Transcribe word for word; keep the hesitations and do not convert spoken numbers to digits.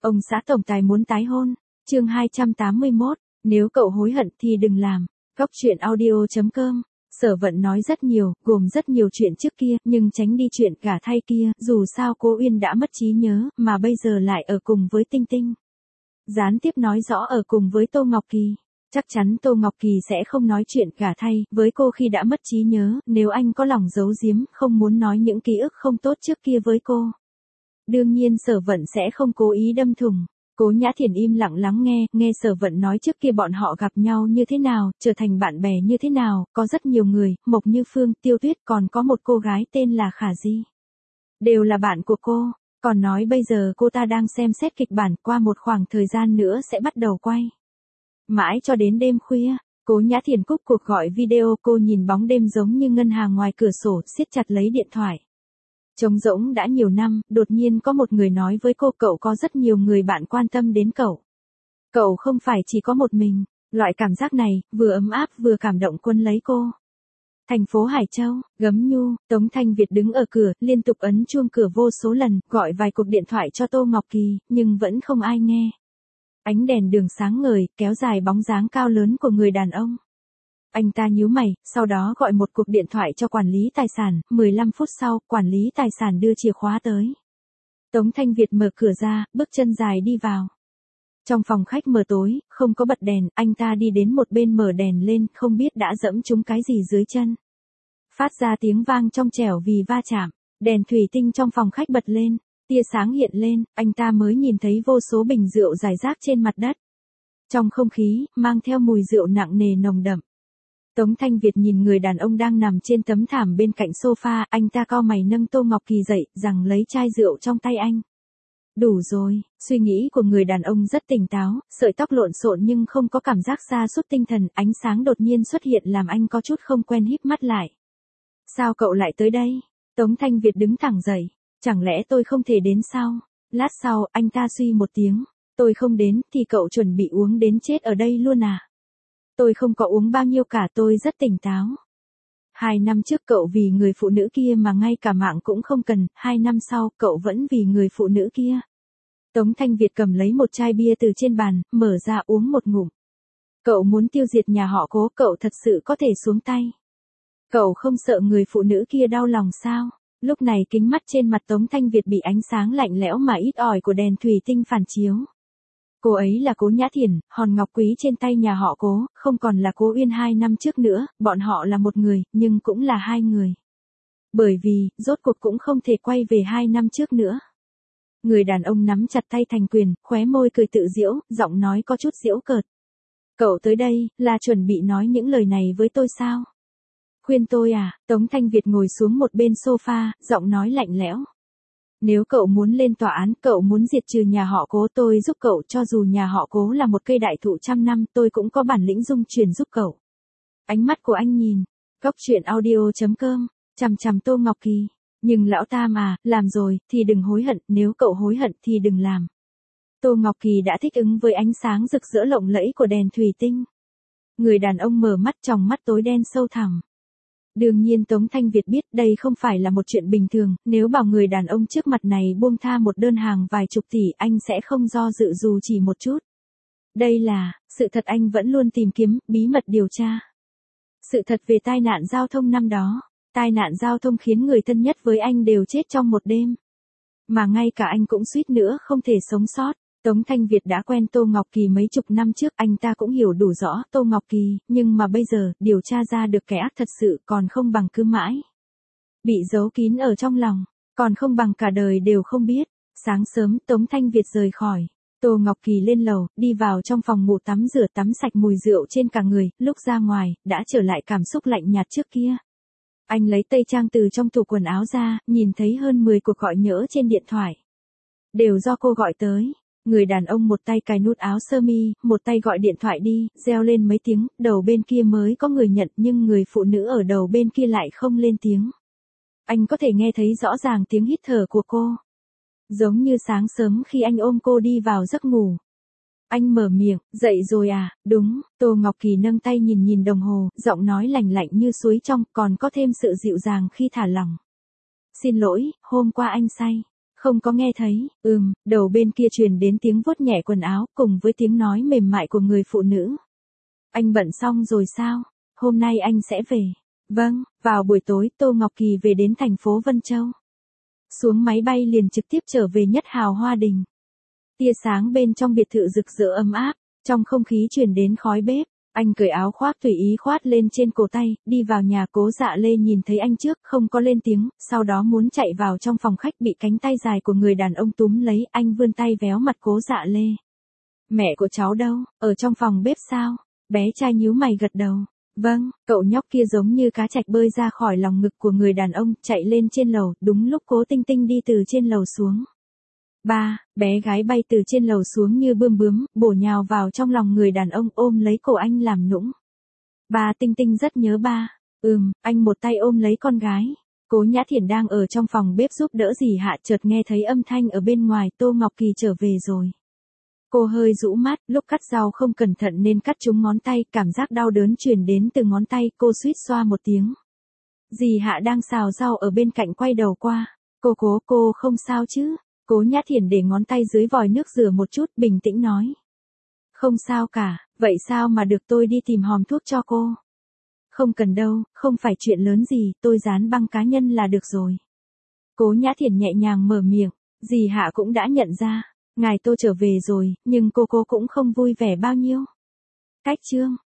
Ông xã tổng tài muốn tái hôn. Chương hai trăm tám mươi mốt, nếu cậu hối hận thì đừng làm. Góc truyện audio chấm com. Sở Vận nói rất nhiều, gồm rất nhiều chuyện trước kia, nhưng tránh đi chuyện gả thay kia, dù sao cô Uyên đã mất trí nhớ, mà bây giờ lại ở cùng với Tinh Tinh. Gián tiếp nói rõ ở cùng với Tô Ngọc Kỳ. Chắc chắn Tô Ngọc Kỳ sẽ không nói chuyện gả thay với cô khi đã mất trí nhớ, nếu anh có lòng giấu giếm, không muốn nói những ký ức không tốt trước kia với cô. Đương nhiên Sở Vận sẽ không cố ý đâm thủng. Cố Nhã Thiển im lặng lắng nghe, nghe Sở Vận nói trước kia bọn họ gặp nhau như thế nào, trở thành bạn bè như thế nào, có rất nhiều người, Mộc Như Phương, Tiêu Tuyết, còn có một cô gái tên là Khả Di. Đều là bạn của cô, còn nói bây giờ cô ta đang xem xét kịch bản, qua một khoảng thời gian nữa sẽ bắt đầu quay. Mãi cho đến đêm khuya, Cố Nhã Thiển cúp cuộc gọi video, cô nhìn bóng đêm giống như ngân hàng ngoài cửa sổ, siết chặt lấy điện thoại. Trống rỗng đã nhiều năm, đột nhiên có một người nói với cô cậu có rất nhiều người bạn quan tâm đến cậu. Cậu không phải chỉ có một mình, loại cảm giác này, vừa ấm áp vừa cảm động quân lấy cô. Thành phố Hải Châu, Gấm Nhu, Tống Thanh Việt đứng ở cửa, liên tục ấn chuông cửa vô số lần, gọi vài cuộc điện thoại cho Tô Ngọc Kỳ, nhưng vẫn không ai nghe. Ánh đèn đường sáng ngời, kéo dài bóng dáng cao lớn của người đàn ông. Anh ta nhíu mày, sau đó gọi một cuộc điện thoại cho quản lý tài sản, mười lăm phút sau, quản lý tài sản đưa chìa khóa tới. Tống Thanh Việt mở cửa ra, bước chân dài đi vào. Trong phòng khách mờ tối, không có bật đèn, anh ta đi đến một bên mở đèn lên, không biết đã dẫm trúng cái gì dưới chân. Phát ra tiếng vang trong trẻo vì va chạm, đèn thủy tinh trong phòng khách bật lên, tia sáng hiện lên, anh ta mới nhìn thấy vô số bình rượu rải rác trên mặt đất. Trong không khí, mang theo mùi rượu nặng nề nồng đậm. Tống Thanh Việt nhìn người đàn ông đang nằm trên tấm thảm bên cạnh sofa, anh ta cau mày nâng Tô Ngọc Kỳ dậy, rằng lấy chai rượu trong tay anh. Đủ rồi, suy nghĩ của người đàn ông rất tỉnh táo, sợi tóc lộn xộn nhưng không có cảm giác sa sút tinh thần, ánh sáng đột nhiên xuất hiện làm anh có chút không quen híp mắt lại. Sao cậu lại tới đây? Tống Thanh Việt đứng thẳng dậy, chẳng lẽ tôi không thể đến sao? Lát sau, anh ta suy một tiếng, tôi không đến, thì cậu chuẩn bị uống đến chết ở đây luôn à? Tôi không có uống bao nhiêu cả, tôi rất tỉnh táo. Hai năm trước cậu vì người phụ nữ kia mà ngay cả mạng cũng không cần, hai năm sau cậu vẫn vì người phụ nữ kia. Tống Thanh Việt cầm lấy một chai bia từ trên bàn, mở ra uống một ngụm. Cậu muốn tiêu diệt nhà họ Cố, cậu thật sự có thể xuống tay. Cậu không sợ người phụ nữ kia đau lòng sao? Lúc này kính mắt trên mặt Tống Thanh Việt bị ánh sáng lạnh lẽo mà ít ỏi của đèn thủy tinh phản chiếu. Cô ấy là Cố Nhã Thiển, hòn ngọc quý trên tay nhà họ Cố, không còn là Cố Uyên hai năm trước nữa, bọn họ là một người, nhưng cũng là hai người. Bởi vì, rốt cuộc cũng không thể quay về hai năm trước nữa. Người đàn ông nắm chặt tay thành quyền, khóe môi cười tự giễu, giọng nói có chút giễu cợt. Cậu tới đây, là chuẩn bị nói những lời này với tôi sao? Khuyên tôi à? Tống Thanh Việt ngồi xuống một bên sofa, giọng nói lạnh lẽo. Nếu cậu muốn lên tòa án, cậu muốn diệt trừ nhà họ Cố, tôi giúp cậu, cho dù nhà họ Cố là một cây đại thụ trăm năm, tôi cũng có bản lĩnh dung truyền giúp cậu. Ánh mắt của anh nhìn, góc truyện audio chấm com, chằm chằm Tô Ngọc Kỳ. Nhưng lão ta mà, làm rồi, thì đừng hối hận, nếu cậu hối hận thì đừng làm. Tô Ngọc Kỳ đã thích ứng với ánh sáng rực rỡ lộng lẫy của đèn thủy tinh. Người đàn ông mở mắt, trong mắt tối đen sâu thẳm. Đương nhiên Tống Thanh Việt biết đây không phải là một chuyện bình thường, nếu bảo người đàn ông trước mặt này buông tha một đơn hàng vài chục tỷ, anh sẽ không do dự dù chỉ một chút. Đây là, sự thật anh vẫn luôn tìm kiếm, bí mật điều tra. Sự thật về tai nạn giao thông năm đó. Tai nạn giao thông khiến người thân nhất với anh đều chết trong một đêm. Mà ngay cả anh cũng suýt nữa không thể sống sót. Tống Thanh Việt đã quen Tô Ngọc Kỳ mấy chục năm trước, anh ta cũng hiểu đủ rõ Tô Ngọc Kỳ, nhưng mà bây giờ, điều tra ra được kẻ ác thật sự còn không bằng cứ mãi. Bị giấu kín ở trong lòng, còn không bằng cả đời đều không biết. Sáng sớm, Tống Thanh Việt rời khỏi. Tô Ngọc Kỳ lên lầu, đi vào trong phòng ngủ tắm rửa tắm sạch mùi rượu trên cả người, lúc ra ngoài, đã trở lại cảm xúc lạnh nhạt trước kia. Anh lấy tây trang từ trong tủ quần áo ra, nhìn thấy hơn mười cuộc gọi nhỡ trên điện thoại. Đều do cô gọi tới. Người đàn ông một tay cài nút áo sơ mi, một tay gọi điện thoại đi, reo lên mấy tiếng, đầu bên kia mới có người nhận nhưng người phụ nữ ở đầu bên kia lại không lên tiếng. Anh có thể nghe thấy rõ ràng tiếng hít thở của cô. Giống như sáng sớm khi anh ôm cô đi vào giấc ngủ. Anh mở miệng, dậy rồi à, đúng, Tô Ngọc Kỳ nâng tay nhìn nhìn đồng hồ, giọng nói lành lạnh như suối trong, còn có thêm sự dịu dàng khi thả lỏng. Xin lỗi, hôm qua anh say. Không có nghe thấy, ừm, đầu bên kia truyền đến tiếng vuốt nhẹ quần áo cùng với tiếng nói mềm mại của người phụ nữ. Anh bận xong rồi sao? Hôm nay anh sẽ về. Vâng, vào buổi tối Tô Ngọc Kỳ về đến thành phố Vân Châu. Xuống máy bay liền trực tiếp trở về Nhất Hào Hoa Đình. Tia sáng bên trong biệt thự rực rỡ ấm áp, trong không khí truyền đến khói bếp. Anh cởi áo khoác tùy ý khoát lên trên cổ tay, đi vào nhà. Cố Dạ Lê nhìn thấy anh trước, không có lên tiếng, sau đó muốn chạy vào trong phòng khách bị cánh tay dài của người đàn ông túm lấy, anh vươn tay véo mặt Cố Dạ Lê. Mẹ của cháu đâu, ở trong phòng bếp sao? Bé trai nhíu mày gật đầu. Vâng, cậu nhóc kia giống như cá trạch bơi ra khỏi lòng ngực của người đàn ông, chạy lên trên lầu, đúng lúc Cố Tinh Tinh đi từ trên lầu xuống. Ba, bé gái bay từ trên lầu xuống như bươm bướm, bổ nhào vào trong lòng người đàn ông ôm lấy cổ anh làm nũng. Ba Tinh Tinh rất nhớ ba. Ừm, anh một tay ôm lấy con gái. Cố Nhã Thiển đang ở trong phòng bếp giúp đỡ dì Hạ, chợt nghe thấy âm thanh ở bên ngoài, Tô Ngọc Kỳ trở về rồi. Cô hơi rũ mắt, lúc cắt rau không cẩn thận nên cắt trúng ngón tay, cảm giác đau đớn truyền đến từ ngón tay, cô suýt xoa một tiếng. Dì Hạ đang xào rau ở bên cạnh quay đầu qua. Cô Cố, cô không sao chứ? Cố Nhã Thiển để ngón tay dưới vòi nước rửa một chút, bình tĩnh nói. Không sao cả, vậy sao mà được, tôi đi tìm hòm thuốc cho cô. Không cần đâu, không phải chuyện lớn gì, tôi dán băng cá nhân là được rồi. Cố Nhã Thiển nhẹ nhàng mở miệng, dì Hạ cũng đã nhận ra, ngài Tô trở về rồi, nhưng cô cô cũng không vui vẻ bao nhiêu. Cách chương